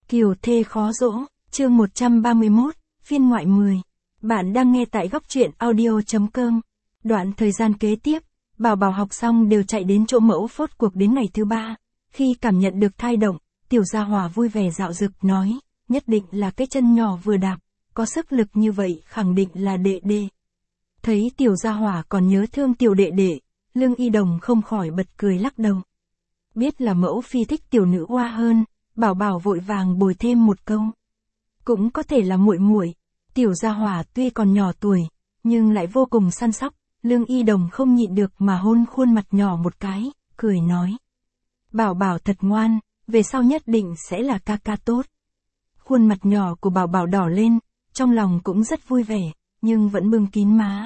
Kiều thê khó dỗ, chương 131, phiên ngoại 10. Bạn đang nghe tại góc truyện audio.com. Đoạn thời gian kế tiếp, Bảo Bảo học xong đều chạy đến chỗ mẫu phốt cuộc đến ngày thứ 3. Khi cảm nhận được thai động, Tiểu Gia Hỏa vui vẻ dạo dực nói, nhất định là cái chân nhỏ vừa đạp, có sức lực như vậy khẳng định là đệ đệ. Thấy Tiểu Gia Hỏa còn nhớ thương tiểu đệ đệ, Lương Y Đồng không khỏi bật cười lắc đầu. Biết là mẫu phi thích tiểu nữ oa hơn, Bảo Bảo vội vàng bồi thêm một câu. Cũng có thể là muội muội. Tiểu Gia Hỏa tuy còn nhỏ tuổi, nhưng lại vô cùng săn sóc, Lương Y Đồng không nhịn được mà hôn khuôn mặt nhỏ một cái, cười nói. Bảo Bảo thật ngoan, về sau nhất định sẽ là ca ca tốt. Khuôn mặt nhỏ của Bảo Bảo đỏ lên, trong lòng cũng rất vui vẻ, nhưng vẫn bưng kín má.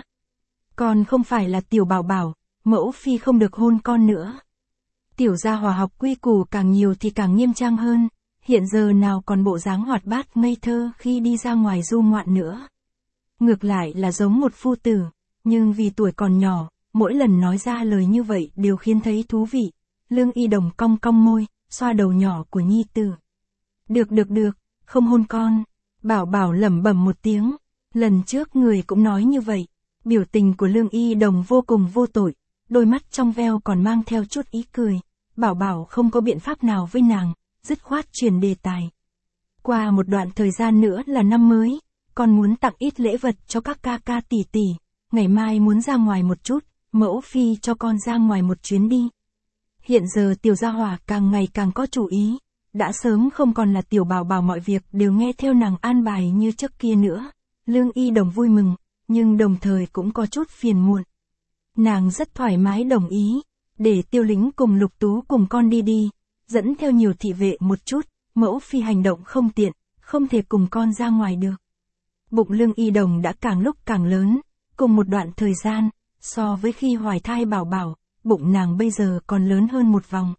Còn không phải là tiểu Bảo Bảo, mẫu phi không được hôn con nữa. Tiểu Gia Hỏa học quy củ càng nhiều thì càng nghiêm trang hơn, hiện giờ nào còn bộ dáng hoạt bát ngây thơ khi đi ra ngoài du ngoạn nữa. Ngược lại là giống một phu tử, nhưng vì tuổi còn nhỏ, mỗi lần nói ra lời như vậy đều khiến thấy thú vị. Lương Y Đồng cong cong môi, xoa đầu nhỏ của nhi tử. Được, không hôn con. Bảo Bảo lẩm bẩm một tiếng. Lần trước người cũng nói như vậy. Biểu tình của Lương Y Đồng vô cùng vô tội, đôi mắt trong veo còn mang theo chút ý cười. Bảo Bảo không có biện pháp nào với nàng, dứt khoát chuyển đề tài. Qua một đoạn thời gian nữa là năm mới, con muốn tặng ít lễ vật cho các ca ca tỷ tỷ, ngày mai muốn ra ngoài một chút, mẫu phi cho con ra ngoài một chuyến đi. Hiện giờ Tiểu Gia Hỏa càng ngày càng có chủ ý, đã sớm không còn là tiểu Bảo Bảo mọi việc đều nghe theo nàng an bài như trước kia nữa. Lương Y Đồng vui mừng, nhưng đồng thời cũng có chút phiền muộn. Nàng rất thoải mái đồng ý, để Tiêu Lĩnh cùng Lục Tú cùng con đi, dẫn theo nhiều thị vệ một chút, mẫu phi hành động không tiện, không thể cùng con ra ngoài được. Bụng Lương Y Đồng đã càng lúc càng lớn, cùng một đoạn thời gian, so với khi hoài thai Bảo Bảo, bụng nàng bây giờ còn lớn hơn một vòng.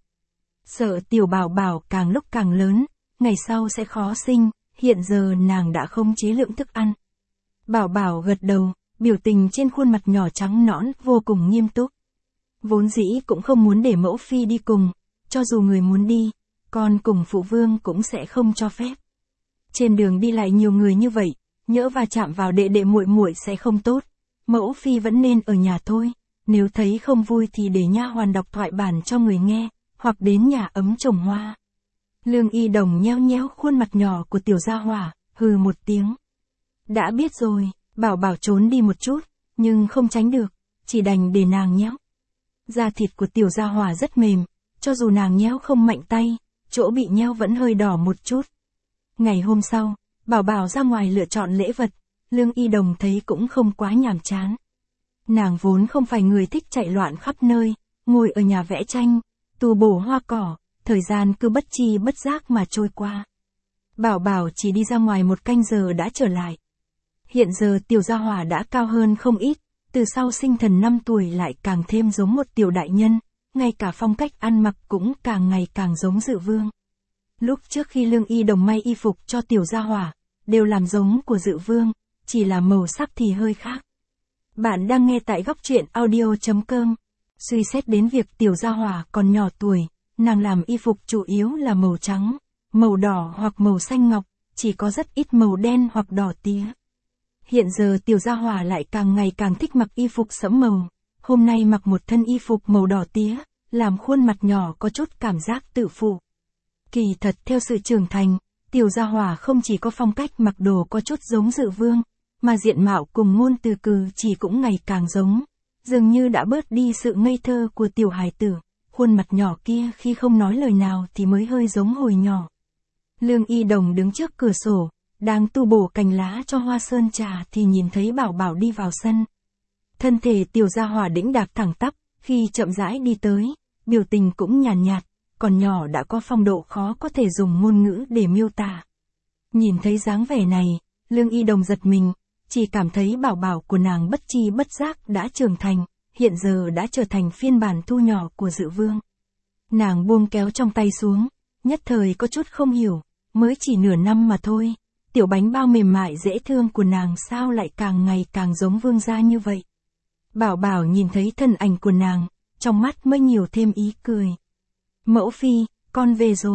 Sợ tiểu Bảo Bảo càng lúc càng lớn, ngày sau sẽ khó sinh, hiện giờ nàng đã không chế lượng thức ăn. Bảo Bảo gật đầu, biểu tình trên khuôn mặt nhỏ trắng nõn vô cùng nghiêm túc. Vốn dĩ cũng không muốn để mẫu phi đi cùng, cho dù người muốn đi, con cùng phụ vương cũng sẽ không cho phép. Trên đường đi lại nhiều người như vậy, nhỡ va chạm vào đệ đệ muội muội sẽ không tốt, mẫu phi vẫn nên ở nhà thôi, nếu thấy không vui thì để nha hoàn đọc thoại bản cho người nghe, hoặc đến nhà ấm trồng hoa. Lương Y Đồng nheo nheo khuôn mặt nhỏ của Tiểu Gia Hỏa, hừ một tiếng. Đã biết rồi, Bảo Bảo trốn đi một chút, nhưng không tránh được, chỉ đành để nàng nhéo. Da thịt của Tiểu Gia Hỏa rất mềm, cho dù nàng nhéo không mạnh tay, chỗ bị nhéo vẫn hơi đỏ một chút. Ngày hôm sau, Bảo Bảo ra ngoài lựa chọn lễ vật, Lương Y Đồng thấy cũng không quá nhàm chán. Nàng vốn không phải người thích chạy loạn khắp nơi, ngồi ở nhà vẽ tranh, tu bổ hoa cỏ, thời gian cứ bất chi bất giác mà trôi qua. Bảo Bảo chỉ đi ra ngoài một canh giờ đã trở lại. Hiện giờ Tiểu Gia Hỏa đã cao hơn không ít, từ sau sinh thần 5 tuổi lại càng thêm giống một tiểu đại nhân, ngay cả phong cách ăn mặc cũng càng ngày càng giống Dự Vương. Lúc trước khi Lương Y Đồng may y phục cho Tiểu Gia Hỏa, đều làm giống của Dự Vương, chỉ là màu sắc thì hơi khác. Bạn đang nghe tại góc truyện audio.com. Suy xét đến việc Tiểu Gia Hỏa còn nhỏ tuổi, nàng làm y phục chủ yếu là màu trắng, màu đỏ hoặc màu xanh ngọc, chỉ có rất ít màu đen hoặc đỏ tía. Hiện giờ Tiểu Gia Hỏa lại càng ngày càng thích mặc y phục sẫm màu, hôm nay mặc một thân y phục màu đỏ tía, làm khuôn mặt nhỏ có chút cảm giác tự phụ. Kỳ thật theo sự trưởng thành, Tiểu Gia Hỏa không chỉ có phong cách mặc đồ có chút giống Dự Vương, mà diện mạo cùng ngôn từ cử chỉ cũng ngày càng giống, dường như đã bớt đi sự ngây thơ của tiểu hài tử, khuôn mặt nhỏ kia khi không nói lời nào thì mới hơi giống hồi nhỏ. Lương Y Đồng đứng trước cửa sổ, đang tu bổ cành lá cho hoa sơn trà thì nhìn thấy Bảo Bảo đi vào sân. Thân thể Tiểu Gia Hỏa đĩnh đạc thẳng tắp, khi chậm rãi đi tới, biểu tình cũng nhàn nhạt, còn nhỏ đã có phong độ khó có thể dùng ngôn ngữ để miêu tả. Nhìn thấy dáng vẻ này, Lương Y Đồng giật mình, chỉ cảm thấy Bảo Bảo của nàng bất chi bất giác đã trưởng thành, hiện giờ đã trở thành phiên bản thu nhỏ của Dự Vương. Nàng buông kéo trong tay xuống, nhất thời có chút không hiểu, mới chỉ nửa năm mà thôi, tiểu bánh bao mềm mại dễ thương của nàng sao lại càng ngày càng giống vương gia như vậy. Bảo Bảo nhìn thấy thân ảnh của nàng, trong mắt mới nhiều thêm ý cười. Mẫu phi, con về rồi.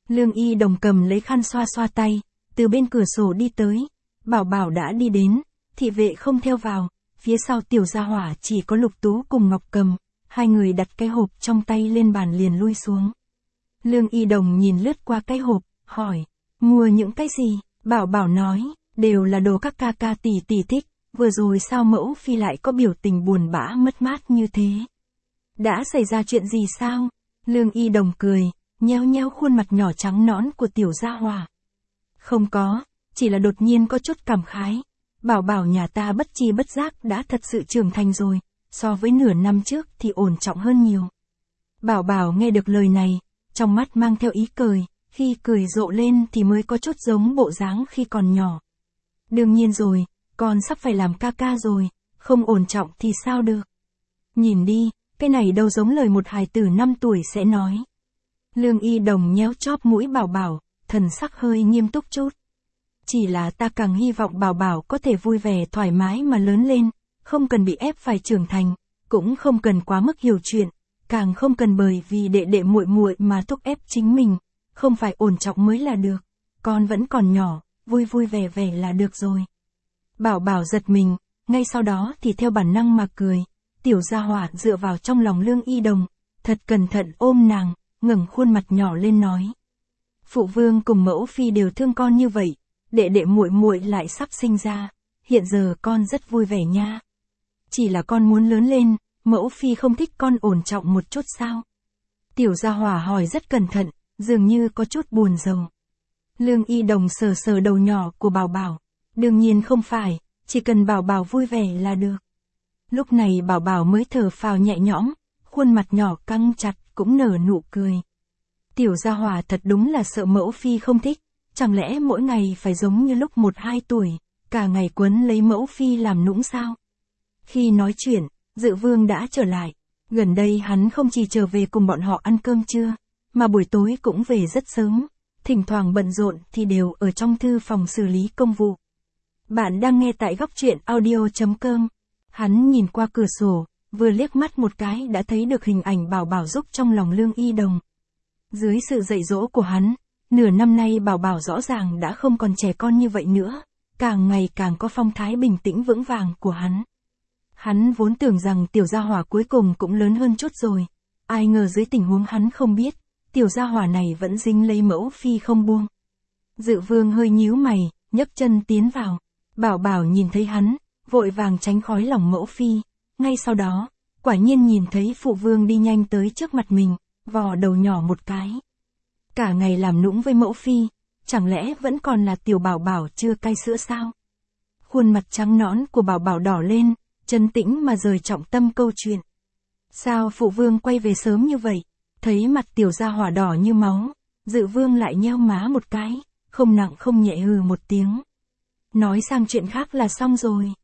Lương Y Đồng cầm lấy khăn xoa xoa tay, từ bên cửa sổ đi tới. Bảo Bảo đã đi đến, thị vệ không theo vào, phía sau Tiểu Gia Hỏa chỉ có Lục Tú cùng Ngọc Cầm, hai người đặt cái hộp trong tay lên bàn liền lui xuống. Lương Y Đồng nhìn lướt qua cái hộp, hỏi, mua những cái gì? Bảo Bảo nói, đều là đồ các ca ca tỷ tỷ thích, vừa rồi sao mẫu phi lại có biểu tình buồn bã mất mát như thế? Đã xảy ra chuyện gì sao? Lương Y Đồng cười, nheo nheo khuôn mặt nhỏ trắng nõn của Tiểu Gia Hỏa. Không có, chỉ là đột nhiên có chút cảm khái. Bảo Bảo nhà ta bất chi bất giác đã thật sự trưởng thành rồi, so với nửa năm trước thì ổn trọng hơn nhiều. Bảo Bảo nghe được lời này, trong mắt mang theo ý cười, khi cười rộ lên thì mới có chút giống bộ dáng khi còn nhỏ. Đương nhiên rồi, con sắp phải làm ca ca rồi, không ổn trọng thì sao được. Nhìn đi, cái này đâu giống lời một hài tử 5 tuổi sẽ nói. Lương Y Đồng nhéo chóp mũi Bảo Bảo, thần sắc hơi nghiêm túc chút. Chỉ là ta càng hy vọng Bảo Bảo có thể vui vẻ thoải mái mà lớn lên, không cần bị ép phải trưởng thành, cũng không cần quá mức hiểu chuyện, càng không cần bởi vì đệ đệ muội muội mà thúc ép chính mình, không phải ổn trọng mới là được, con vẫn còn nhỏ, vui vui vẻ vẻ là được rồi. Bảo Bảo giật mình, ngay sau đó thì theo bản năng mà cười, Tiểu Gia Hỏa dựa vào trong lòng Lương Y Đồng, thật cẩn thận ôm nàng, ngẩng khuôn mặt nhỏ lên nói. Phụ vương cùng mẫu phi đều thương con như vậy, đệ đệ muội muội lại sắp sinh ra, hiện giờ con rất vui vẻ nha. Chỉ là con muốn lớn lên, mẫu phi không thích con ổn trọng một chút sao? Tiểu Gia Hỏa hỏi rất cẩn thận, dường như có chút buồn rầu. Lương Y Đồng sờ sờ đầu nhỏ của Bảo Bảo, đương nhiên không phải, chỉ cần Bảo Bảo vui vẻ là được. Lúc này Bảo Bảo mới thở phào nhẹ nhõm, khuôn mặt nhỏ căng chặt cũng nở nụ cười. Tiểu Gia Hỏa thật đúng là sợ mẫu phi không thích, chẳng lẽ mỗi ngày phải giống như lúc 1-2 tuổi, cả ngày quấn lấy mẫu phi làm nũng sao? Khi nói chuyện, Dự Vương đã trở lại, gần đây hắn không chỉ trở về cùng bọn họ ăn cơm trưa, mà buổi tối cũng về rất sớm, thỉnh thoảng bận rộn thì đều ở trong thư phòng xử lý công vụ. Bạn đang nghe tại góc truyện audio.com. Hắn nhìn qua cửa sổ, vừa liếc mắt một cái đã thấy được hình ảnh Bảo Bảo giúp trong lòng Lương Y Đồng. Dưới sự dạy dỗ của hắn, nửa năm nay Bảo Bảo rõ ràng đã không còn trẻ con như vậy nữa, càng ngày càng có phong thái bình tĩnh vững vàng của hắn. Hắn vốn tưởng rằng Tiểu Gia Hỏa cuối cùng cũng lớn hơn chút rồi, ai ngờ dưới tình huống hắn không biết, Tiểu Gia Hỏa này vẫn dính lấy mẫu phi không buông. Dự Vương hơi nhíu mày, nhấc chân tiến vào. Bảo Bảo nhìn thấy hắn, vội vàng tránh khói lòng mẫu phi. Ngay sau đó, quả nhiên nhìn thấy phụ vương đi nhanh tới trước mặt mình, vò đầu nhỏ một cái. Cả ngày làm nũng với mẫu phi, chẳng lẽ vẫn còn là tiểu Bảo Bảo chưa cai sữa sao? Khuôn mặt trắng nõn của Bảo Bảo đỏ lên, trấn tĩnh mà rời trọng tâm câu chuyện. Sao phụ vương quay về sớm như vậy? Thấy mặt Tiểu Gia Hỏa đỏ như máu, Dự Vương lại nheo má một cái, không nặng không nhẹ hừ một tiếng. Nói sang chuyện khác là xong rồi.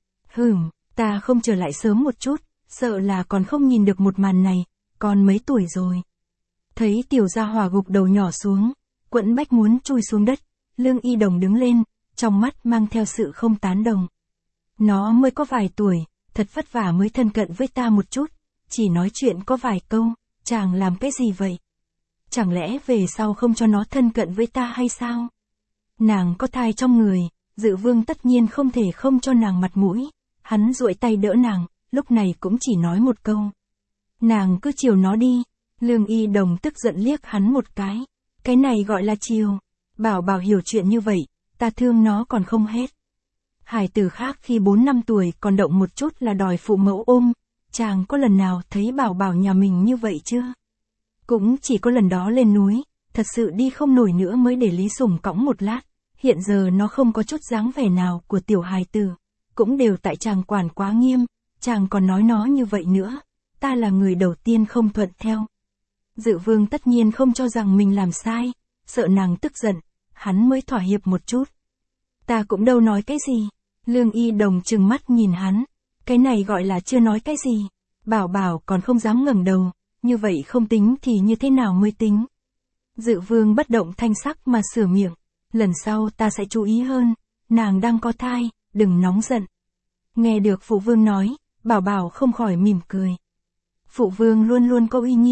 Ta không trở lại sớm một chút, sợ là còn không nhìn được một màn này, con mấy tuổi rồi. Thấy Tiểu Gia Hỏa gục đầu nhỏ xuống, quẫn bách muốn chui xuống đất, Lương Y Đồng đứng lên, trong mắt mang theo sự không tán đồng. Nó mới có vài tuổi, thật vất vả mới thân cận với ta một chút, chỉ nói chuyện có vài câu, chàng làm cái gì vậy? Chẳng lẽ về sau không cho nó thân cận với ta hay sao? Nàng có thai trong người, Dự Vương tất nhiên không thể không cho nàng mặt mũi, hắn duỗi tay đỡ nàng, lúc này cũng chỉ nói một câu. Nàng cứ chiều nó đi. Lương Y Đồng tức giận liếc hắn một cái này gọi là chiều. Bảo Bảo hiểu chuyện như vậy, ta thương nó còn không hết. Hải tử khác khi 4-5 tuổi còn động một chút là đòi phụ mẫu ôm, chàng có lần nào thấy Bảo Bảo nhà mình như vậy chưa? Cũng chỉ có lần đó lên núi, thật sự đi không nổi nữa mới để Lý Sủng cõng một lát, hiện giờ nó không có chút dáng vẻ nào của tiểu hài tử, cũng đều tại chàng quản quá nghiêm, chàng còn nói nó như vậy nữa, ta là người đầu tiên không thuận theo. Dự Vương tất nhiên không cho rằng mình làm sai, sợ nàng tức giận, hắn mới thỏa hiệp một chút. Ta cũng đâu nói cái gì. Lương Y Đồng trừng mắt nhìn hắn, cái này gọi là chưa nói cái gì. Bảo Bảo còn không dám ngẩng đầu, như vậy không tính thì như thế nào mới tính. Dự Vương bất động thanh sắc mà sửa miệng, lần sau ta sẽ chú ý hơn, nàng đang có thai, đừng nóng giận. Nghe được phụ vương nói, Bảo Bảo không khỏi mỉm cười. Phụ vương luôn luôn có uy nghiêm,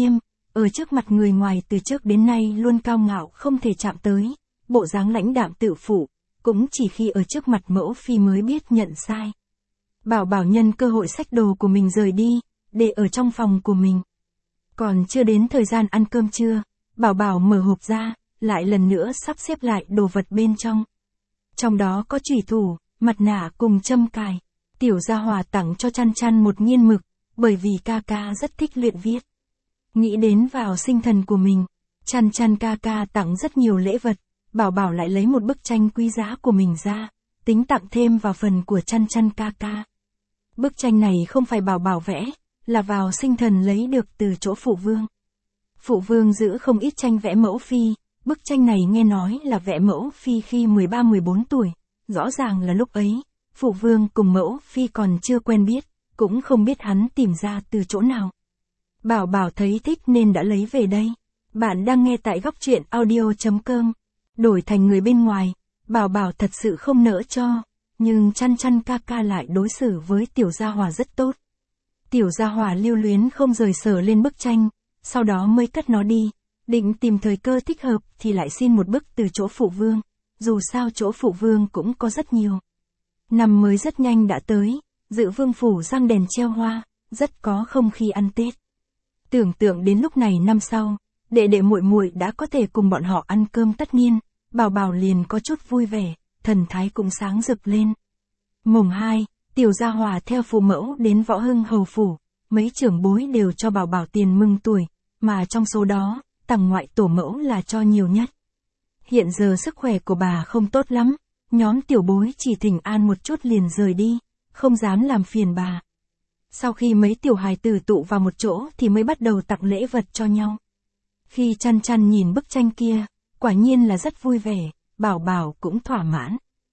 ở trước mặt người ngoài từ trước đến nay luôn cao ngạo không thể chạm tới, bộ dáng lãnh đạm tự phụ, cũng chỉ khi ở trước mặt mẫu phi mới biết nhận sai. Bảo Bảo nhân cơ hội xách đồ của mình rời đi, để ở trong phòng của mình. Còn chưa đến thời gian ăn cơm trưa, Bảo Bảo mở hộp ra, lại lần nữa sắp xếp lại đồ vật bên trong. Trong đó có chùy thủ, mặt nạ cùng châm cài. Tiểu Gia Hòa tặng cho Chăn Chăn một nghiên mực, bởi vì ca ca rất thích luyện viết. Nghĩ đến vào sinh thần của mình, Chăn Chăn ca ca tặng rất nhiều lễ vật, Bảo Bảo lại lấy một bức tranh quý giá của mình ra, tính tặng thêm vào phần của Chăn Chăn ca ca. Bức tranh này không phải Bảo Bảo vẽ, là vào sinh thần lấy được từ chỗ phụ vương. Phụ vương giữ không ít tranh vẽ mẫu phi, bức tranh này nghe nói là vẽ mẫu phi khi 13-14 tuổi, rõ ràng là lúc ấy, phụ vương cùng mẫu phi còn chưa quen biết, cũng không biết hắn tìm ra từ chỗ nào. Bảo Bảo thấy thích nên đã lấy về đây. Bạn đang nghe tại góc truyện audio.com. Đổi thành người bên ngoài, Bảo Bảo thật sự không nỡ cho, nhưng Chăn Chăn ca ca lại đối xử với Tiểu Gia Hòa rất tốt. Tiểu Gia Hòa lưu luyến không rời sờ lên bức tranh, sau đó mới cất nó đi, định tìm thời cơ thích hợp thì lại xin một bức từ chỗ phụ vương, dù sao chỗ phụ vương cũng có rất nhiều. Năm mới rất nhanh đã tới, Dự Vương phủ răng đèn treo hoa, rất có không khí ăn Tết. Tưởng tượng đến lúc này năm sau, đệ đệ muội muội đã có thể cùng bọn họ ăn cơm tất niên, Bảo Bảo liền có chút vui vẻ, thần thái cũng sáng rực lên. Mùng 2, Tiểu Gia Hòa theo phụ mẫu đến Võ Hưng hầu phủ, mấy trưởng bối đều cho Bảo Bảo tiền mừng tuổi, mà trong số đó, tặng ngoại tổ mẫu là cho nhiều nhất. Hiện giờ sức khỏe của bà không tốt lắm, nhóm tiểu bối chỉ thỉnh an một chút liền rời đi, không dám làm phiền bà. Sau khi mấy tiểu hài tử tụ vào một chỗ thì mới bắt đầu tặng lễ vật cho nhau. Khi Chăn Chăn nhìn bức tranh kia, quả nhiên là rất vui vẻ, Bảo Bảo cũng thỏa mãn.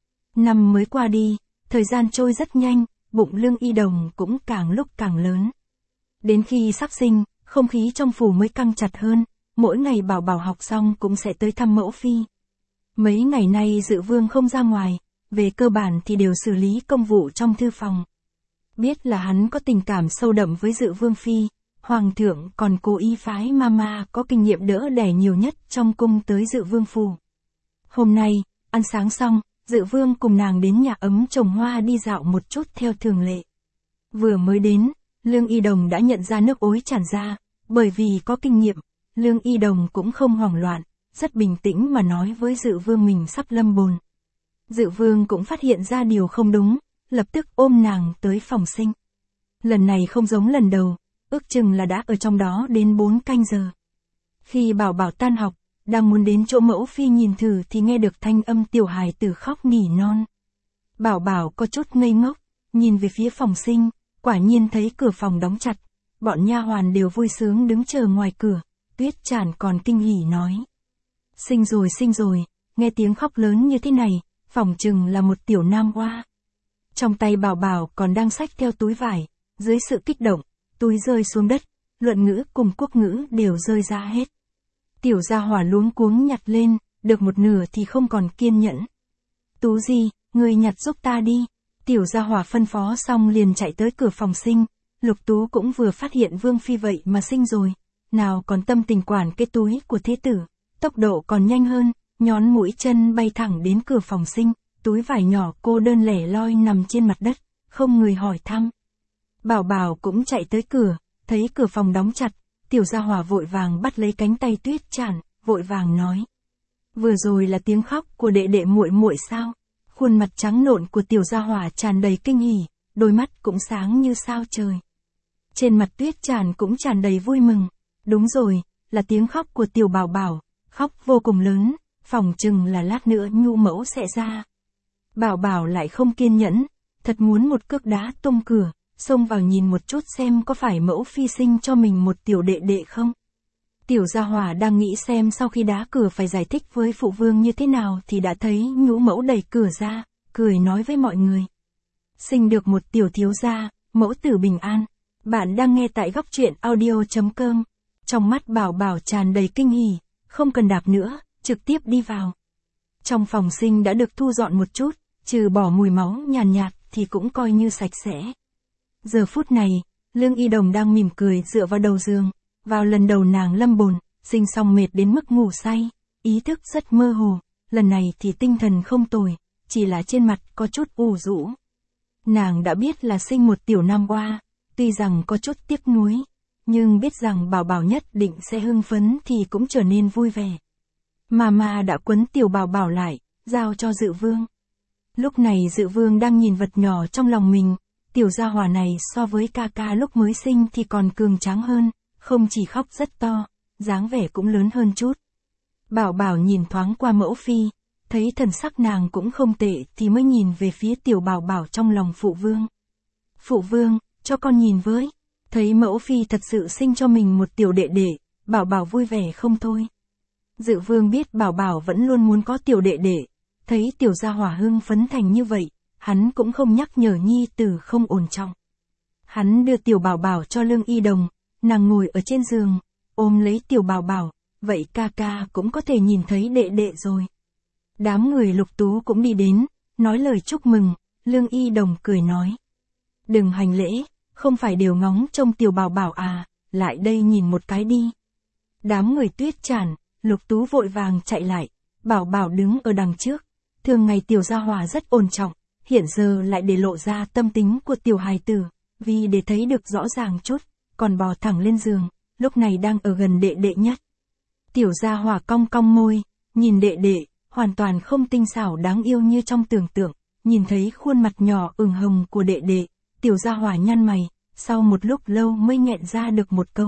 Năm mới qua đi, thời gian trôi rất nhanh, bụng Lương Y Đồng cũng càng lúc càng lớn. Đến khi sắp sinh, không khí trong phủ mới căng chặt hơn, mỗi ngày Bảo Bảo học xong cũng sẽ tới thăm mẫu phi. Mấy ngày nay Dự Vương không ra ngoài, về cơ bản thì đều xử lý công vụ trong thư phòng. Biết là hắn có tình cảm sâu đậm với Dự Vương phi, Hoàng thượng còn cố ý phái mama có kinh nghiệm đỡ đẻ nhiều nhất trong cung tới Dự Vương phủ. Hôm nay, ăn sáng xong, Dự Vương cùng nàng đến nhà ấm trồng hoa đi dạo một chút theo thường lệ. Vừa mới đến, Lương Y Đồng đã nhận ra nước ối tràn ra, bởi vì có kinh nghiệm, Lương Y Đồng cũng không hoảng loạn, rất bình tĩnh mà nói với Dự Vương mình sắp lâm bồn. Dự Vương cũng phát hiện ra điều không đúng, lập tức ôm nàng tới phòng sinh. Lần này không giống lần đầu, ước chừng là đã ở trong đó đến 4 canh giờ. Khi Bảo Bảo tan học, đang muốn đến chỗ mẫu phi nhìn thử thì nghe được thanh âm tiểu hài tử khóc nỉ non. Bảo Bảo có chút ngây ngốc, nhìn về phía phòng sinh, quả nhiên thấy cửa phòng đóng chặt, bọn nha hoàn đều vui sướng đứng chờ ngoài cửa, Tuyết Tràn còn kinh hỉ nói. Sinh rồi, nghe tiếng khóc lớn như thế này, phỏng chừng là một tiểu nam hoa. Trong tay Bảo Bảo còn đang xách theo túi vải, dưới sự kích động, túi rơi xuống đất, luận ngữ cùng quốc ngữ đều rơi ra hết. Tiểu Gia Hòa luống cuống nhặt lên, được một nửa thì không còn kiên nhẫn. Tú gì, người nhặt giúp ta đi. Tiểu Gia Hòa phân phó xong liền chạy tới cửa phòng sinh, Lục Tú cũng vừa phát hiện Vương phi vậy mà sinh rồi, nào còn tâm tình quản cái túi của thế tử, tốc độ còn nhanh hơn, nhón mũi chân bay thẳng đến cửa phòng sinh, túi vải nhỏ cô đơn lẻ loi nằm trên mặt đất, không người hỏi thăm. Bảo Bảo cũng chạy tới cửa, thấy cửa phòng đóng chặt, Tiểu Gia Hòa vội vàng bắt lấy cánh tay Tuyết Tràn, vội vàng nói. Vừa rồi là tiếng khóc của đệ đệ muội muội sao? Khuôn mặt trắng nộn của Tiểu Gia Hòa tràn đầy kinh hỉ, đôi mắt cũng sáng như sao trời. Trên mặt Tuyết Tràn cũng tràn đầy vui mừng. Đúng rồi, là tiếng khóc của Tiểu Bảo Bảo, khóc vô cùng lớn, phỏng chừng là lát nữa nhu mẫu sẽ ra. Bảo Bảo lại không kiên nhẫn, thật muốn một cước đá tung cửa, xông vào nhìn một chút xem có phải mẫu phi sinh cho mình một tiểu đệ đệ không. Tiểu Gia Hòa đang nghĩ xem sau khi đá cửa phải giải thích với phụ vương như thế nào thì đã thấy nhũ mẫu đẩy cửa ra, cười nói với mọi người. Sinh được một tiểu thiếu gia, mẫu tử bình an. Bạn đang nghe tại góc truyện audio.com. Trong mắt Bảo Bảo tràn đầy kinh hỉ, không cần đạp nữa, trực tiếp đi vào. Trong phòng sinh đã được thu dọn một chút, trừ bỏ mùi máu nhàn nhạt thì cũng coi như sạch sẽ. Giờ phút này, Lương Y Đồng đang mỉm cười dựa vào đầu giường, Vào lần đầu nàng lâm bồn, sinh xong mệt đến mức ngủ say, ý thức rất mơ hồ, lần này thì tinh thần không tồi, chỉ là trên mặt có chút ủ rũ. Nàng đã biết là sinh một tiểu nam oa, tuy rằng có chút tiếc nuối, nhưng biết rằng bảo bảo nhất định sẽ hưng phấn thì cũng trở nên vui vẻ. Mama đã quấn tiểu bảo bảo lại, giao cho Dự Vương. Lúc này Dự Vương đang nhìn vật nhỏ trong lòng mình, tiểu gia hỏa này so với ca ca lúc mới sinh thì còn cường tráng hơn, không chỉ khóc rất to, dáng vẻ cũng lớn hơn chút. Bảo bảo nhìn thoáng qua mẫu phi, thấy thần sắc nàng cũng không tệ thì mới nhìn về phía tiểu bảo bảo trong lòng phụ vương. Phụ vương, cho con nhìn với. Thấy mẫu phi thật sự sinh cho mình một tiểu đệ đệ, bảo bảo vui vẻ không thôi. Dự Vương biết bảo bảo vẫn luôn muốn có tiểu đệ đệ, thấy tiểu gia hỏa hưng phấn thành như vậy, hắn cũng không nhắc nhở nhi tử không ổn trọng. Hắn đưa tiểu bảo bảo cho Lương Y Đồng, nàng ngồi ở trên giường, ôm lấy tiểu bảo bảo, vậy ca ca cũng có thể nhìn thấy đệ đệ rồi. Đám người Lục Tú cũng đi đến, nói lời chúc mừng, Lương Y Đồng cười nói. Đừng hành lễ, không phải đều ngóng trông tiểu bảo bảo à, lại đây nhìn một cái đi. Đám người Tuyết Tràn, Lục Tú vội vàng chạy lại, bảo bảo đứng ở đằng trước, thường ngày tiểu gia hỏa rất ổn trọng, hiện giờ lại để lộ ra tâm tính của tiểu hài tử, vì để thấy được rõ ràng chút, còn bò thẳng lên giường, lúc này đang ở gần đệ đệ nhất. Tiểu gia hỏa cong cong môi, nhìn đệ đệ, hoàn toàn không tinh xảo đáng yêu như trong tưởng tượng, nhìn thấy khuôn mặt nhỏ ửng hồng của đệ đệ, tiểu gia hỏa nhăn mày, sau một lúc lâu mới nghẹn ra được một câu.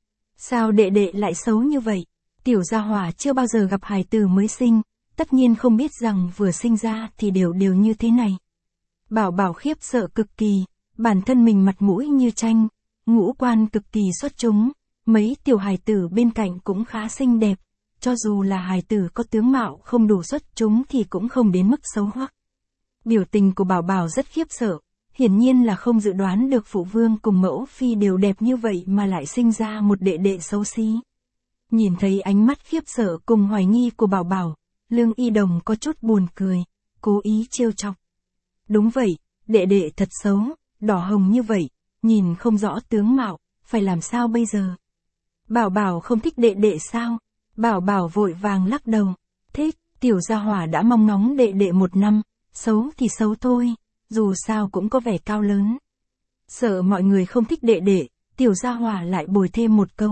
Sao đệ đệ lại xấu như vậy? Tiểu gia hỏa chưa bao giờ gặp hài tử mới sinh, tất nhiên không biết rằng vừa sinh ra thì đều như thế này. Bảo bảo khiếp sợ cực kỳ, bản thân mình mặt mũi như tranh, ngũ quan cực kỳ xuất chúng, mấy tiểu hài tử bên cạnh cũng khá xinh đẹp, cho dù là hài tử có tướng mạo không đủ xuất chúng thì cũng không đến mức xấu hoắc. Biểu tình của bảo bảo rất khiếp sợ, hiển nhiên là không dự đoán được phụ vương cùng mẫu phi đều đẹp như vậy mà lại sinh ra một đệ đệ xấu xí. Nhìn thấy ánh mắt khiếp sợ cùng hoài nghi của bảo bảo, Lương Y Đồng có chút buồn cười, cố ý trêu chọc. Đúng vậy, đệ đệ thật xấu, đỏ hồng như vậy, nhìn không rõ tướng mạo, phải làm sao bây giờ? Bảo bảo không thích đệ đệ sao? Bảo bảo vội vàng lắc đầu, thích, tiểu gia hỏa đã mong ngóng đệ đệ một năm, xấu thì xấu thôi, dù sao cũng có vẻ cao lớn. Sợ mọi người không thích đệ đệ, tiểu gia hỏa lại bồi thêm một câu.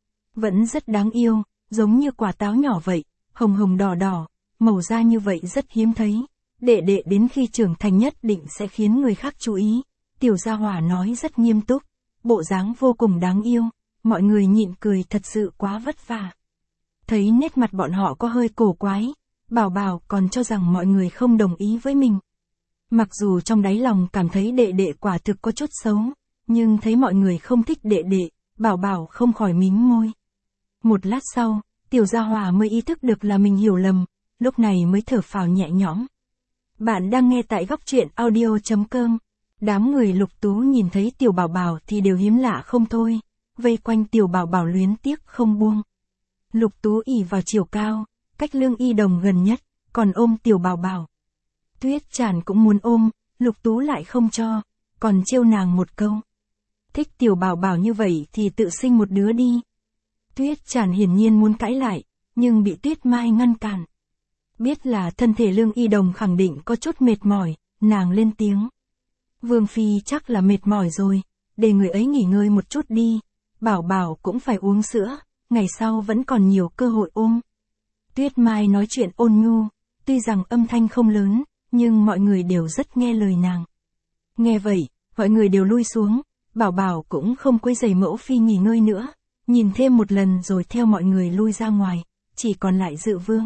Vẫn rất đáng yêu, giống như quả táo nhỏ vậy, hồng hồng đỏ đỏ, màu da như vậy rất hiếm thấy. Đệ đệ đến khi trưởng thành nhất định sẽ khiến người khác chú ý. Tiểu gia hỏa nói rất nghiêm túc, bộ dáng vô cùng đáng yêu, mọi người nhịn cười thật sự quá vất vả. Thấy nét mặt bọn họ có hơi cổ quái, bảo bảo còn cho rằng mọi người không đồng ý với mình. Mặc dù trong đáy lòng cảm thấy đệ đệ quả thực có chút xấu, nhưng thấy mọi người không thích đệ đệ, bảo bảo không khỏi mím môi. Một lát sau, tiểu gia hỏa mới ý thức được là mình hiểu lầm, lúc này mới thở phào nhẹ nhõm. Bạn đang nghe tại góc truyện audio.com. Đám người Lục Tú nhìn thấy tiểu bảo bảo thì đều hiếm lạ không thôi, vây quanh tiểu bảo bảo luyến tiếc không buông. Lục Tú ỷ vào chiều cao, cách Lương Y Đồng gần nhất, còn ôm tiểu bảo bảo. Tuyết Tràn cũng muốn ôm, Lục Tú lại không cho, còn trêu nàng một câu. Thích tiểu bảo bảo như vậy thì tự sinh một đứa đi. Tuyết Tràn hiển nhiên muốn cãi lại, nhưng bị Tuyết Mai ngăn cản. Biết là thân thể Lương Y Đồng khẳng định có chút mệt mỏi, nàng lên tiếng. Vương Phi chắc là mệt mỏi rồi, để người ấy nghỉ ngơi một chút đi, bảo bảo cũng phải uống sữa, ngày sau vẫn còn nhiều cơ hội ôm. Tuyết Mai nói chuyện ôn nhu, tuy rằng âm thanh không lớn, nhưng mọi người đều rất nghe lời nàng. Nghe vậy, mọi người đều lui xuống, bảo bảo cũng không quấy rầy mẫu phi nghỉ ngơi nữa, nhìn thêm một lần rồi theo mọi người lui ra ngoài, chỉ còn lại Dự Vương.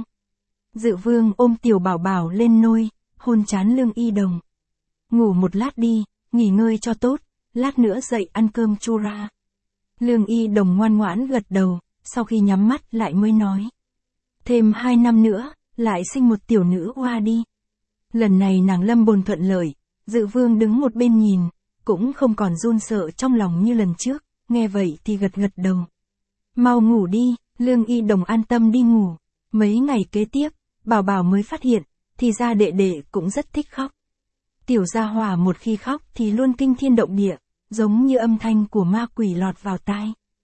Dự Vương ôm tiểu bảo bảo lên nôi, hôn trán Lương Y Đồng. Ngủ một lát đi, nghỉ ngơi cho tốt, lát nữa dậy ăn cơm chura. Lương Y Đồng ngoan ngoãn gật đầu, sau khi nhắm mắt lại mới nói. Thêm 2 năm nữa, lại sinh một tiểu nữ oa đi. Lần này nàng lâm bồn thuận lợi, Dự Vương đứng một bên nhìn, cũng không còn run sợ trong lòng như lần trước, nghe vậy thì gật gật đầu. Mau ngủ đi, Lương Y Đồng an tâm đi ngủ. Mấy ngày kế tiếp, bảo bảo mới phát hiện, thì ra đệ đệ cũng rất thích khóc. Tiểu gia hỏa một khi khóc thì luôn kinh thiên động địa, giống như âm thanh của ma quỷ lọt vào tai.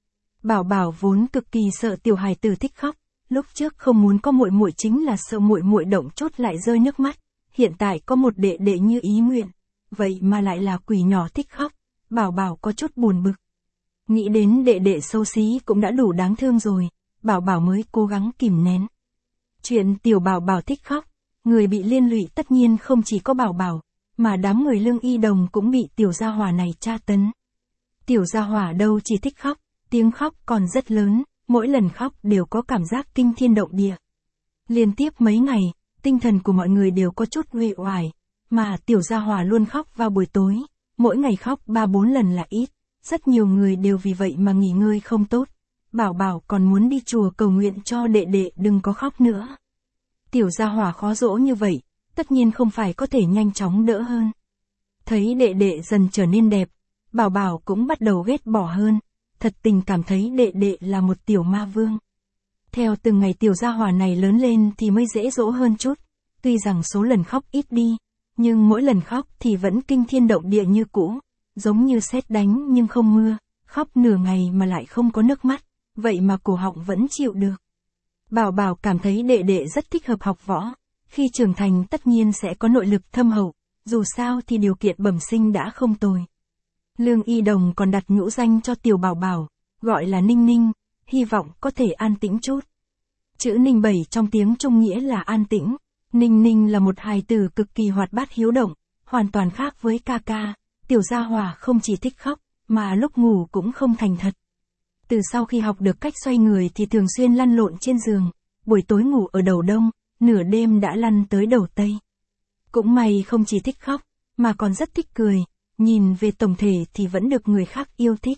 Bảo Bảo vốn cực kỳ sợ tiểu hài tử thích khóc, lúc trước không muốn có muội muội chính là sợ muội muội động chốt lại rơi nước mắt, hiện tại có một đệ đệ như ý nguyện, vậy mà lại là quỷ nhỏ thích khóc, Bảo Bảo có chút buồn bực. Nghĩ đến đệ đệ xấu xí cũng đã đủ đáng thương rồi, Bảo Bảo mới cố gắng kìm nén. Chuyện tiểu Bảo Bảo thích khóc, người bị liên lụy tất nhiên không chỉ có Bảo Bảo, mà đám người Lương Y Đồng cũng bị tiểu gia hỏa này tra tấn. Tiểu gia hỏa đâu chỉ thích khóc, tiếng khóc còn rất lớn, mỗi lần khóc đều có cảm giác kinh thiên động địa. Liên tiếp mấy ngày, tinh thần của mọi người đều có chút uể oải, mà tiểu gia hỏa luôn khóc vào buổi tối, mỗi ngày khóc 3-4 lần là ít, rất nhiều người đều vì vậy mà nghỉ ngơi không tốt. Bảo Bảo còn muốn đi chùa cầu nguyện cho đệ đệ đừng có khóc nữa. Tiểu gia hỏa khó dỗ như vậy, tất nhiên không phải có thể nhanh chóng đỡ hơn. Thấy đệ đệ dần trở nên đẹp, Bảo Bảo cũng bắt đầu ghét bỏ hơn, thật tình cảm thấy đệ đệ là một tiểu ma vương. Theo từng ngày tiểu gia hỏa này lớn lên thì mới dễ dỗ hơn chút, tuy rằng số lần khóc ít đi, nhưng mỗi lần khóc thì vẫn kinh thiên động địa như cũ, giống như sét đánh nhưng không mưa, khóc nửa ngày mà lại không có nước mắt, vậy mà cổ họng vẫn chịu được. Bảo Bảo cảm thấy đệ đệ rất thích hợp học võ, khi trưởng thành tất nhiên sẽ có nội lực thâm hậu, dù sao thì điều kiện bẩm sinh đã không tồi. Lương Y Đồng còn đặt nhũ danh cho tiểu Bảo Bảo, gọi là Ninh Ninh, hy vọng có thể an tĩnh chút. Chữ Ninh Bảy trong tiếng Trung nghĩa là an tĩnh, Ninh Ninh là một hài tử cực kỳ hoạt bát hiếu động, hoàn toàn khác với ca ca, tiểu gia hỏa không chỉ thích khóc, mà lúc ngủ cũng không thành thật. Từ sau khi học được cách xoay người thì thường xuyên lăn lộn trên giường, buổi tối ngủ ở đầu đông, nửa đêm đã lăn tới đầu tây. Cũng may không chỉ thích khóc, mà còn rất thích cười, nhìn về tổng thể thì vẫn được người khác yêu thích.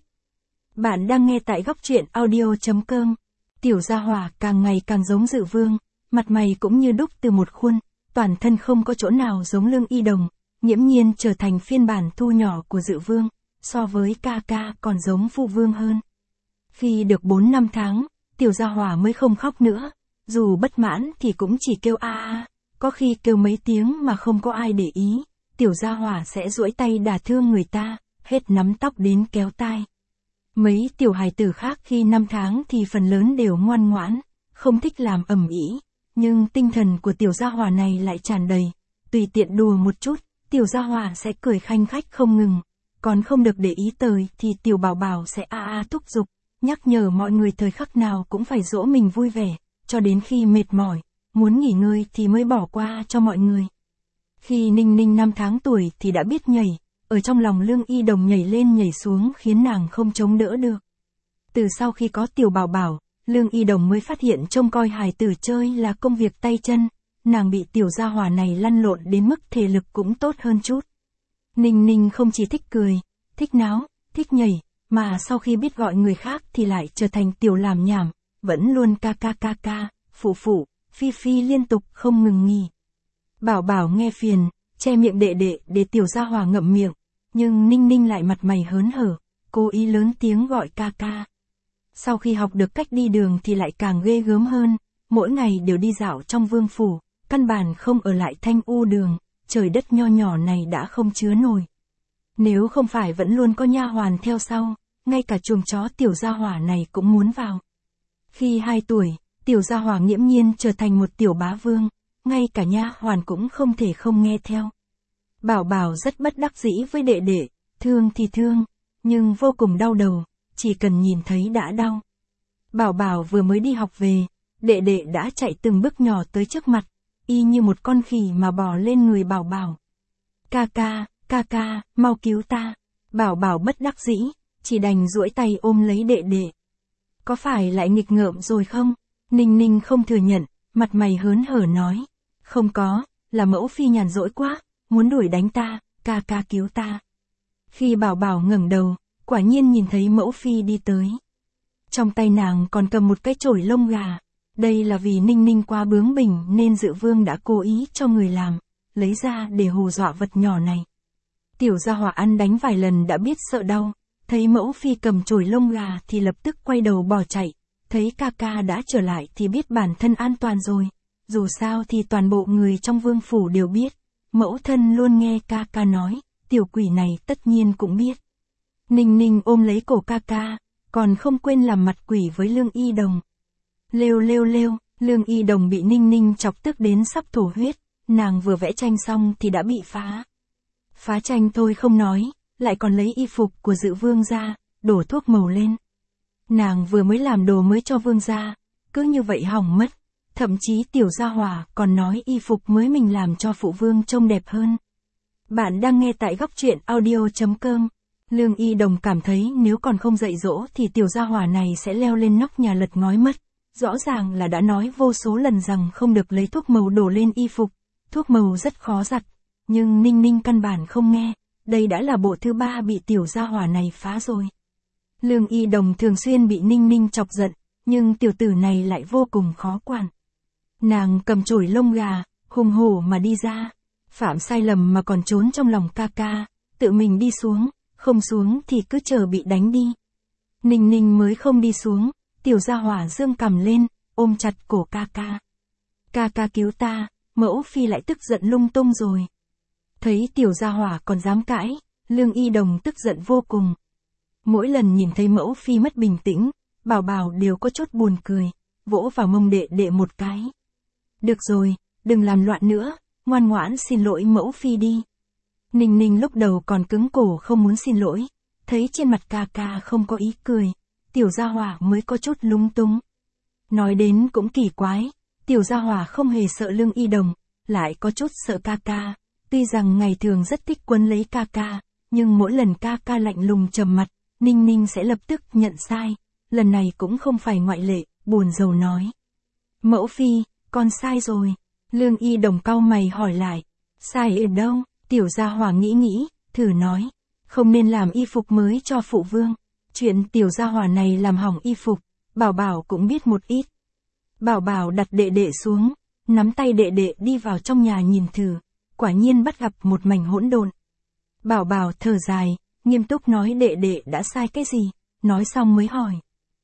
Bạn đang nghe tại góc truyện audio.com. Tiểu gia hỏa càng ngày càng giống Dự Vương, mặt mày cũng như đúc từ một khuôn, toàn thân không có chỗ nào giống Lương Y Đồng, nghiễm nhiên trở thành phiên bản thu nhỏ của Dự Vương, so với ca ca còn giống Phụ Vương hơn. Khi được 4-5 tháng, tiểu gia hỏa mới không khóc nữa, dù bất mãn thì cũng chỉ kêu a a, có khi kêu mấy tiếng mà không có ai để ý, tiểu gia hỏa sẽ duỗi tay đả thương người ta, hết nắm tóc đến kéo tai. Mấy tiểu hài tử khác khi 5 tháng thì phần lớn đều ngoan ngoãn, không thích làm ầm ĩ, nhưng tinh thần của tiểu gia hỏa này lại tràn đầy, tùy tiện đùa một chút, tiểu gia hỏa sẽ cười khanh khách không ngừng, còn không được để ý tới thì tiểu Bảo Bảo sẽ a a thúc giục, nhắc nhở mọi người thời khắc nào cũng phải dỗ mình vui vẻ, cho đến khi mệt mỏi, muốn nghỉ ngơi thì mới bỏ qua cho mọi người. Khi Ninh Ninh 5 tháng tuổi thì đã biết nhảy, ở trong lòng Lương Y Đồng nhảy lên nhảy xuống khiến nàng không chống đỡ được. Từ sau khi có tiểu Bảo Bảo, Lương Y Đồng mới phát hiện trông coi hài tử chơi là công việc tay chân, nàng bị tiểu gia hỏa này lăn lộn đến mức thể lực cũng tốt hơn chút. Ninh Ninh không chỉ thích cười, thích náo, thích nhảy, mà sau khi biết gọi người khác thì lại trở thành tiểu làm nhảm, vẫn luôn ca ca, phụ phụ, phi phi liên tục không ngừng nghỉ. Bảo Bảo nghe phiền, che miệng đệ đệ để tiểu gia hỏa ngậm miệng, nhưng Ninh Ninh lại mặt mày hớn hở, cố ý lớn tiếng gọi ca ca. Sau khi học được cách đi đường thì lại càng ghê gớm hơn, mỗi ngày đều đi dạo trong vương phủ, căn bản không ở lại Thanh U đường, trời đất nho nhỏ này đã không chứa nổi. Nếu không phải vẫn luôn có nha hoàn theo sau, ngay cả chuồng chó tiểu gia hỏa này cũng muốn vào. Khi 2 tuổi, tiểu gia hỏa nghiễm nhiên trở thành một tiểu bá vương, ngay cả nha hoàn cũng không thể không nghe theo. Bảo Bảo rất bất đắc dĩ với đệ đệ, thương thì thương, nhưng vô cùng đau đầu, chỉ cần nhìn thấy đã đau. Bảo Bảo vừa mới đi học về, đệ đệ đã chạy từng bước nhỏ tới trước mặt, y như một con khỉ mà bò lên người Bảo Bảo. Ca ca, mau cứu ta. Bảo Bảo bất đắc dĩ, chỉ đành duỗi tay ôm lấy đệ đệ. Có phải lại nghịch ngợm rồi không? Ninh Ninh không thừa nhận, mặt mày hớn hở nói. Không có, là mẫu phi nhàn rỗi quá, muốn đuổi đánh ta, ca ca cứu ta. Khi Bảo Bảo ngẩng đầu, quả nhiên nhìn thấy mẫu phi đi tới. Trong tay nàng còn cầm một cái chổi lông gà. Đây là vì Ninh Ninh quá bướng bỉnh nên Dự Vương đã cố ý cho người làm, lấy ra để hù dọa vật nhỏ này. Tiểu gia hỏa ăn đánh vài lần đã biết sợ đau, thấy mẫu phi cầm chổi lông gà thì lập tức quay đầu bỏ chạy, thấy ca ca đã trở lại thì biết bản thân an toàn rồi. Dù sao thì toàn bộ người trong vương phủ đều biết, mẫu thân luôn nghe ca ca nói, tiểu quỷ này tất nhiên cũng biết. Ninh Ninh ôm lấy cổ ca ca, còn không quên làm mặt quỷ với Lương Y Đồng. Lêu lêu lêu, Lương Y Đồng bị Ninh Ninh chọc tức đến sắp thổ huyết, nàng vừa vẽ tranh xong thì đã bị phá. Phá tranh thôi không nói, lại còn lấy y phục của Dự Vương ra, đổ thuốc màu lên. Nàng vừa mới làm đồ mới cho Vương ra, cứ như vậy hỏng mất, thậm chí Tiểu Gia Hỏa còn nói y phục mới mình làm cho phụ vương trông đẹp hơn. Bạn đang nghe tại góc truyện audio.com. Lương Y Đồng cảm thấy nếu còn không dạy dỗ thì Tiểu Gia Hỏa này sẽ leo lên nóc nhà lật ngói mất. Rõ ràng là đã nói vô số lần rằng không được lấy thuốc màu đổ lên y phục, thuốc màu rất khó giặt, nhưng Ninh Ninh căn bản không nghe, đây đã là bộ thứ 3 bị Tiểu Gia Hỏa này phá rồi. Lương Y Đồng thường xuyên bị Ninh Ninh chọc giận, nhưng tiểu tử này lại vô cùng khó quản. Nàng cầm chổi lông gà, hùng hổ mà đi ra, phạm sai lầm mà còn trốn trong lòng ca ca, tự mình đi xuống, không xuống thì cứ chờ bị đánh đi. Ninh Ninh mới không đi xuống, Tiểu Gia Hỏa dương cằm lên, ôm chặt cổ ca ca. Ca ca cứu ta, mẫu phi lại tức giận lung tung rồi. Thấy Tiểu Gia Hỏa còn dám cãi, Lương Y Đồng tức giận vô cùng. Mỗi lần nhìn thấy mẫu phi mất bình tĩnh, Bảo Bảo đều có chút buồn cười, vỗ vào mông đệ đệ một cái. Được rồi, đừng làm loạn nữa, ngoan ngoãn xin lỗi mẫu phi đi. Ninh Ninh lúc đầu còn cứng cổ không muốn xin lỗi, thấy trên mặt ca ca không có ý cười, Tiểu Gia Hỏa mới có chút lung túng. Nói đến cũng kỳ quái, Tiểu Gia Hỏa không hề sợ Lương Y Đồng, lại có chút sợ ca ca, tuy rằng ngày thường rất thích quấn lấy ca ca, nhưng mỗi lần ca ca lạnh lùng trầm mặt, Ninh Ninh sẽ lập tức nhận sai, lần này cũng không phải ngoại lệ, buồn rầu nói. Mẫu phi, con sai rồi. Lương Y Đồng cau mày hỏi lại, sai ở đâu? Tiểu Gia Hỏa nghĩ, thử nói, không nên làm y phục mới cho phụ vương. Chuyện Tiểu Gia Hỏa này làm hỏng y phục, Bảo Bảo cũng biết một ít. Bảo Bảo đặt đệ đệ xuống, nắm tay đệ đệ đi vào trong nhà nhìn thử, quả nhiên bắt gặp một mảnh hỗn độn. Bảo Bảo thở dài, nghiêm túc nói đệ đệ đã sai cái gì, nói xong mới hỏi.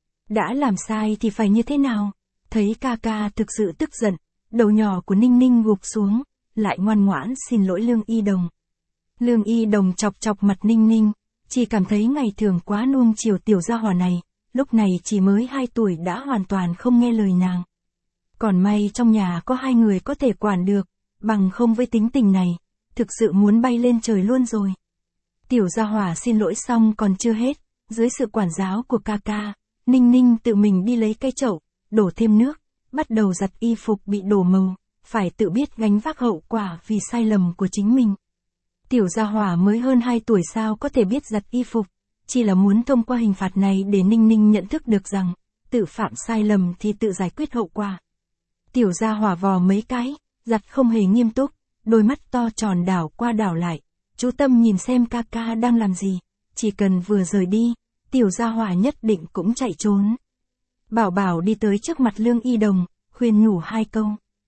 Đã làm sai thì phải như thế nào? Thấy ca ca thực sự tức giận, đầu nhỏ của Ninh Ninh gục xuống, lại ngoan ngoãn xin lỗi Lương Y Đồng. Lương Y Đồng chọc chọc mặt Ninh Ninh, chỉ cảm thấy ngày thường quá nuông chiều Tiểu Gia Hỏa này, lúc này chỉ mới 2 tuổi đã hoàn toàn không nghe lời nàng. Còn may trong nhà có 2 người có thể quản được, bằng không với tính tình này, thực sự muốn bay lên trời luôn rồi. Tiểu Gia Hỏa xin lỗi xong còn chưa hết, dưới sự quản giáo của ca ca, Ninh Ninh tự mình đi lấy cái chậu, đổ thêm nước, bắt đầu giặt y phục bị đổ màu, phải tự biết gánh vác hậu quả vì sai lầm của chính mình. Tiểu Gia Hỏa mới hơn 2 tuổi sao có thể biết giặt y phục, chỉ là muốn thông qua hình phạt này để Ninh Ninh nhận thức được rằng, tự phạm sai lầm thì tự giải quyết hậu quả. Tiểu Gia Hỏa vò mấy cái, giặt không hề nghiêm túc, đôi mắt to tròn đảo qua đảo lại, chú tâm nhìn xem ca ca đang làm gì, chỉ cần vừa rời đi, Tiểu Gia Hỏa nhất định cũng chạy trốn. Bảo Bảo đi tới trước mặt Lương Y Đồng, khuyên nhủ 2 câu.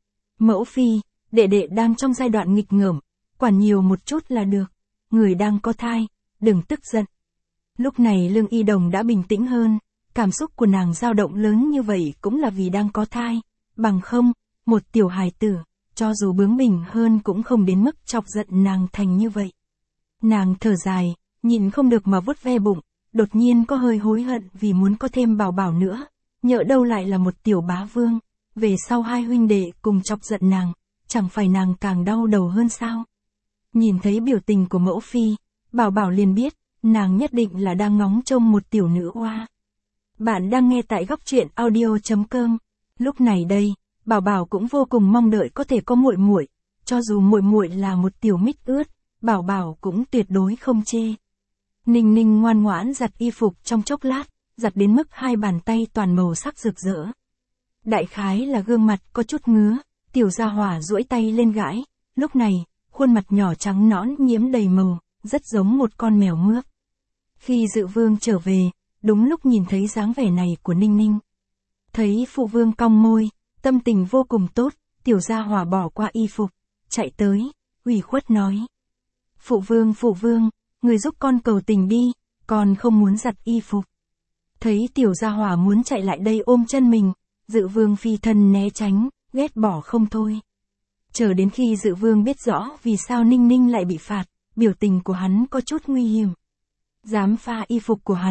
Mẫu phi, đệ đệ đang trong giai đoạn nghịch ngợm, quản nhiều một chút là được, người đang có thai, đừng tức giận. Lúc này Lương Y Đồng đã bình tĩnh hơn, cảm xúc của nàng dao động lớn như vậy cũng là vì đang có thai, bằng không, một tiểu hài tử, cho dù bướng bỉnh hơn cũng không đến mức chọc giận nàng thành như vậy. Nàng thở dài, nhìn không được mà vuốt ve bụng, đột nhiên có hơi hối hận vì muốn có thêm Bảo Bảo nữa, nhỡ đâu lại là một tiểu bá vương, về sau 2 huynh đệ cùng chọc giận nàng, chẳng phải nàng càng đau đầu hơn sao? Nhìn thấy biểu tình của mẫu phi, Bảo Bảo liền biết, nàng nhất định là đang ngóng trông một tiểu nữ oa. Bạn đang nghe tại góc truyện audio.com. Lúc này đây, Bảo Bảo cũng vô cùng mong đợi có thể có muội muội, cho dù muội muội là một tiểu mít ướt, Bảo Bảo cũng tuyệt đối không chê. Ninh Ninh ngoan ngoãn giặt y phục trong chốc lát, giặt đến mức 2 bàn tay toàn màu sắc rực rỡ. Đại khái là gương mặt có chút ngứa, Tiểu Gia Hỏa duỗi tay lên gãi, lúc này, khuôn mặt nhỏ trắng nõn nhiễm đầy màu, rất giống một con mèo mướp. Khi Dự Vương trở về, đúng lúc nhìn thấy dáng vẻ này của Ninh Ninh. Thấy phụ vương cong môi, tâm tình vô cùng tốt, Tiểu Gia Hỏa bỏ qua y phục, chạy tới, ủy khuất nói. Phụ vương, người giúp con cầu tình đi, con không muốn giặt y phục. Thấy Tiểu Gia Hỏa muốn chạy lại đây ôm chân mình, Dự Vương phi thân né tránh, ghét bỏ không thôi. Chờ đến khi Dự Vương biết rõ vì sao Ninh Ninh lại bị phạt, biểu tình của hắn có chút nguy hiểm. Dám pha y phục của hắn,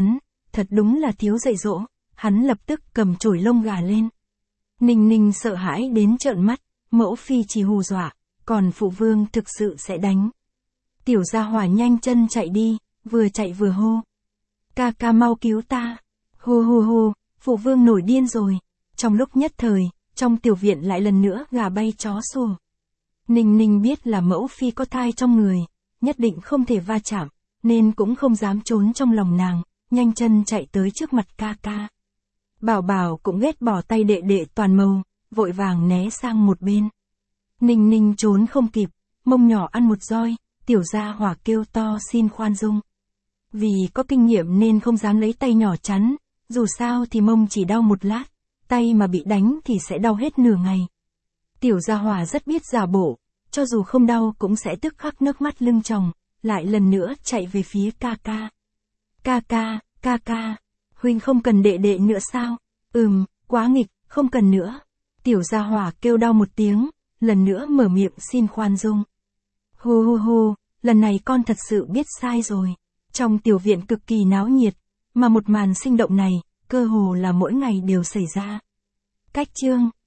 thật đúng là thiếu dạy dỗ, hắn lập tức cầm chổi lông gà lên. Ninh Ninh sợ hãi đến trợn mắt, mẫu phi chỉ hù dọa, còn phụ vương thực sự sẽ đánh. Tiểu gia hỏa nhanh chân chạy đi, vừa chạy vừa hô. Ca ca mau cứu ta. Hô hô hô, phụ vương nổi điên rồi. Trong lúc nhất thời, trong tiểu viện lại lần nữa gà bay chó sủa. Ninh Ninh biết là mẫu phi có thai trong người, nhất định không thể va chạm, nên cũng không dám trốn trong lòng nàng, nhanh chân chạy tới trước mặt ca ca. Bảo Bảo cũng ghét bỏ tay đệ đệ toàn màu, vội vàng né sang một bên. Ninh Ninh trốn không kịp, mông nhỏ ăn một roi, tiểu gia hỏa kêu to xin khoan dung. Vì có kinh nghiệm nên không dám lấy tay nhỏ chắn, dù sao thì mông chỉ đau một lát, tay mà bị đánh thì sẽ đau hết nửa ngày. Tiểu gia hỏa rất biết giả bộ, cho dù không đau cũng sẽ tức khắc nước mắt lưng tròng, lại lần nữa chạy về phía ca ca. Ca ca, huynh không cần đệ đệ nữa sao? Quá nghịch, không cần nữa. Tiểu gia hỏa kêu đau một tiếng, lần nữa mở miệng xin khoan dung. Hô hô hô, lần này con thật sự biết sai rồi. Trong tiểu viện cực kỳ náo nhiệt, mà một màn sinh động này, cơ hồ là mỗi ngày đều xảy ra. Cách chương